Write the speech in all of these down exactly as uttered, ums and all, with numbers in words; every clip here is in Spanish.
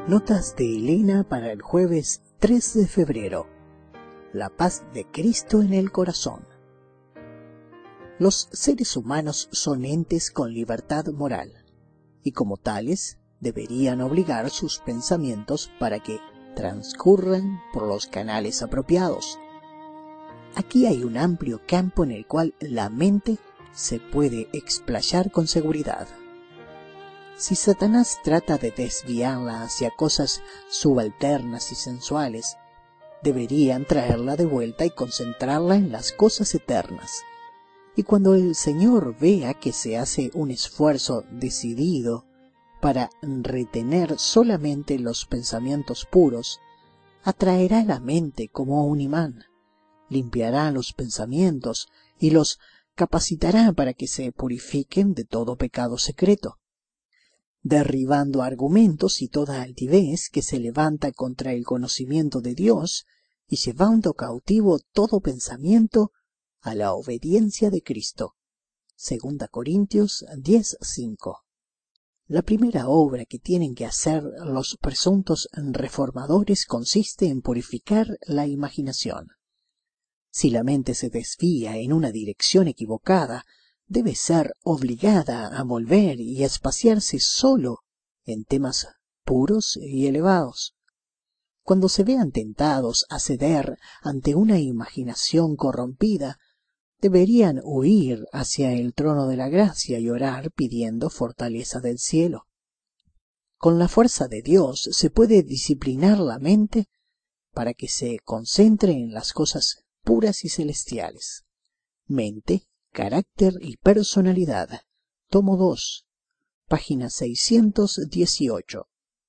Notas de Elena para el jueves tres de febrero. La paz de Cristo en el corazón. Los seres humanos son entes con libertad moral, y como tales deberían obligar sus pensamientos para que transcurran por los canales apropiados. Aquí hay un amplio campo en el cual la mente se puede explayar con seguridad. Si Satanás trata de desviarla hacia cosas subalternas y sensuales, deberían traerla de vuelta y concentrarla en las cosas eternas. Y cuando el Señor vea que se hace un esfuerzo decidido para retener solamente los pensamientos puros, atraerá la mente como un imán, limpiará los pensamientos y los capacitará para que se purifiquen de todo pecado secreto, derribando argumentos y toda altivez que se levanta contra el conocimiento de Dios y llevando cautivo todo pensamiento a la obediencia de Cristo. Segunda Corintios diez cinco. La primera obra que tienen que hacer los presuntos reformadores consiste en purificar la imaginación. Si la mente se desvía en una dirección equivocada, debe ser obligada a volver y a espaciarse solo en temas puros y elevados. Cuando se vean tentados a ceder ante una imaginación corrompida, deberían huir hacia el trono de la gracia y orar pidiendo fortaleza del cielo. Con la fuerza de Dios se puede disciplinar la mente para que se concentre en las cosas puras y celestiales. Mente, carácter y personalidad. Tomo dos, página seiscientos dieciocho.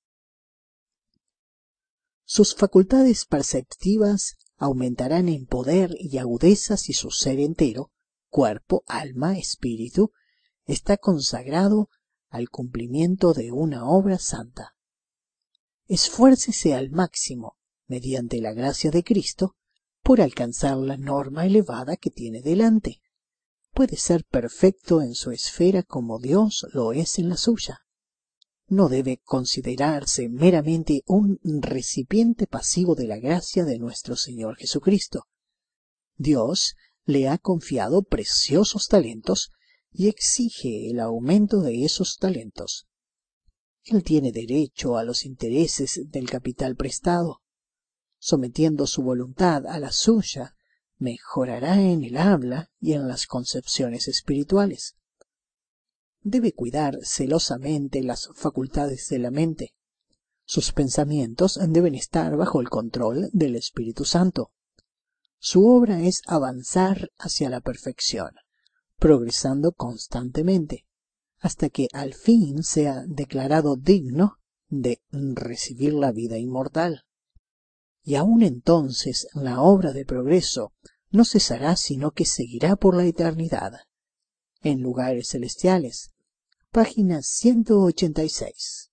Sus facultades perceptivas aumentarán en poder y agudeza si su ser entero, cuerpo, alma, espíritu, está consagrado al cumplimiento de una obra santa. Esfuércese al máximo, mediante la gracia de Cristo, por alcanzar la norma elevada que tiene delante. Puede ser perfecto en su esfera como Dios lo es en la suya. No debe considerarse meramente un recipiente pasivo de la gracia de nuestro Señor Jesucristo. Dios le ha confiado preciosos talentos y exige el aumento de esos talentos. Él tiene derecho a los intereses del capital prestado. Sometiendo su voluntad a la suya, mejorará en el habla y en las concepciones espirituales. Debe cuidar celosamente las facultades de la mente. Sus pensamientos deben estar bajo el control del Espíritu Santo. Su obra es avanzar hacia la perfección, progresando constantemente, hasta que al fin sea declarado digno de recibir la vida inmortal. Y aún entonces la obra de progreso no cesará, sino que seguirá por la eternidad. En lugares celestiales. Página ciento ochenta y seis.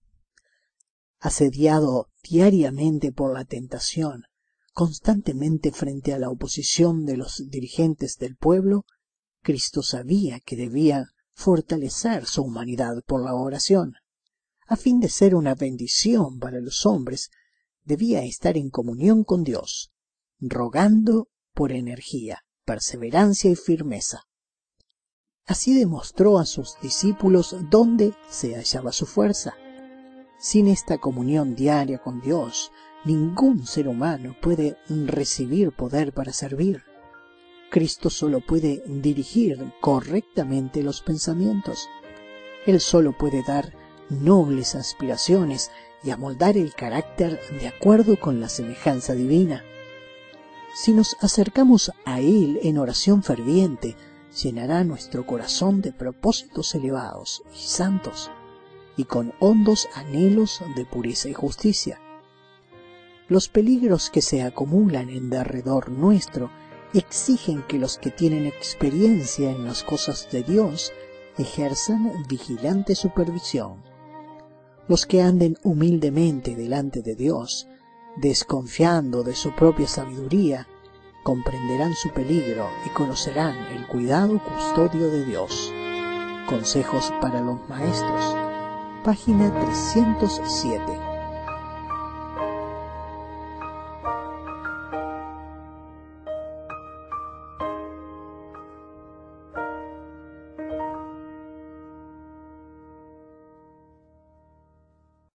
Asediado diariamente por la tentación, constantemente frente a la oposición de los dirigentes del pueblo, Cristo sabía que debía fortalecer su humanidad por la oración. A fin de ser una bendición para los hombres, debía estar en comunión con Dios, rogando por energía, perseverancia y firmeza. Así demostró a sus discípulos dónde se hallaba su fuerza. Sin esta comunión diaria con Dios, ningún ser humano puede recibir poder para servir. Cristo solo puede dirigir correctamente los pensamientos. Él solo puede dar nobles aspiraciones y amoldar el carácter de acuerdo con la semejanza divina. Si nos acercamos a Él en oración ferviente, llenará nuestro corazón de propósitos elevados y santos, y con hondos anhelos de pureza y justicia. Los peligros que se acumulan en derredor nuestro exigen que los que tienen experiencia en las cosas de Dios ejerzan vigilante supervisión. Los que anden humildemente delante de Dios, desconfiando de su propia sabiduría, comprenderán su peligro y conocerán el cuidado custodio de Dios. Consejos para los maestros. Página trescientos siete.